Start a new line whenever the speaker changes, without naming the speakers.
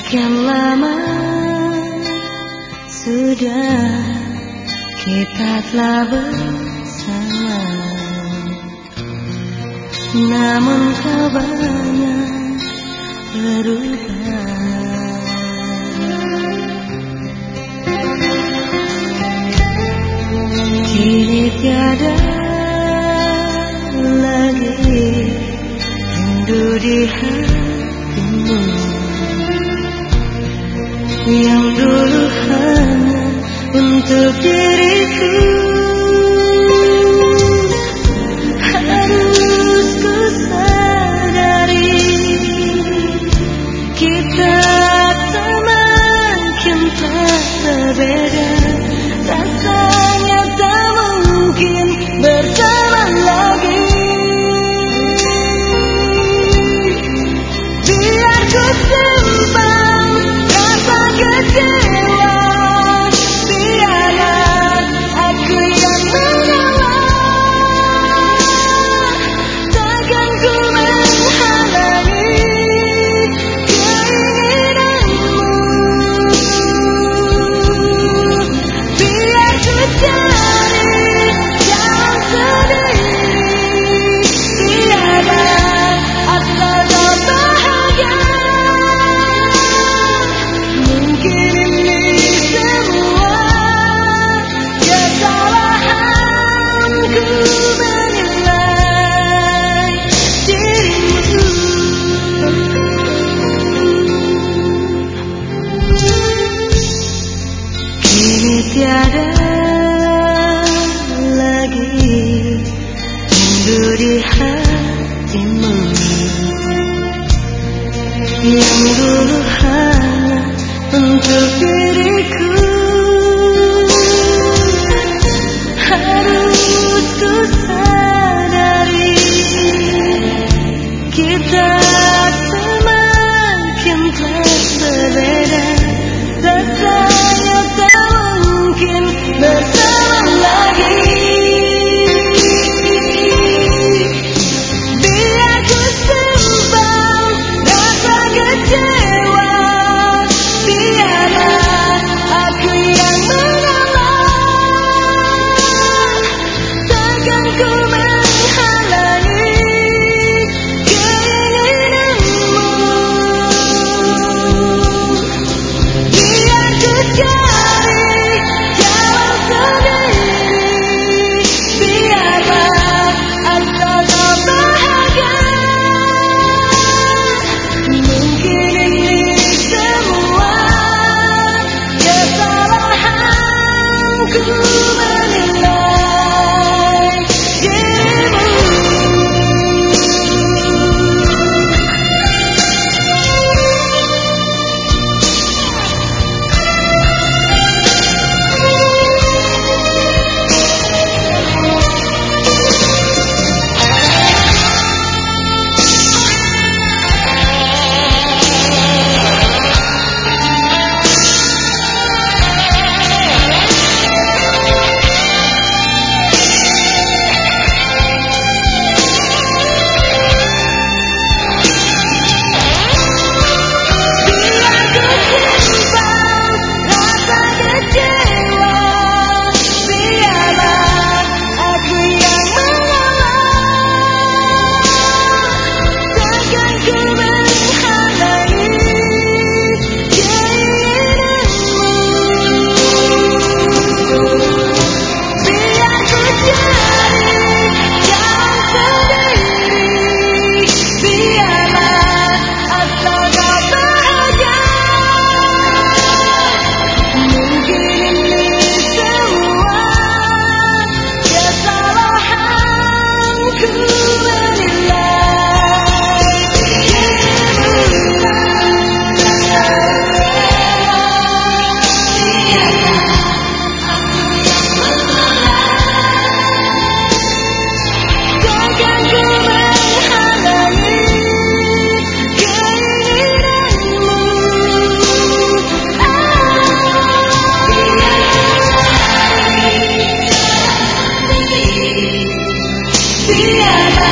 Sekian lama sudah kita telah bersama, namun kau banyak berubah. Kini tiada lagi rindu di hatimu yang dulu hanya untuk diriku. Harus ku sadari kita semakin tak berbeda. Rasanya tak mungkin bersama lagi. Biar ku simpan rasa kecewa, biarlah aku yang mengalah. Takkan ku menghalangi keinginanmu. Biar ku cari jalan sendiri, biarlah asal kau bahagia. Mungkin ini semua kesalahanku menilai dirimu. Kini tiada lagi rindu di hatimu yang dulu hanya untuk diriku. Harus ku sadari kita semakin tak berbeda. Rasanya tak mungkin bersama lagi. Biar ku simpan rasa kecewa, biarlah aku yang mengalah. Takkan ku menghalangi keinginanmu. Biar ku cari jalan sendiri, biarlah asal kau bahagia. Mungkin ini semua kesalahanku menilai dirimu. Yeah.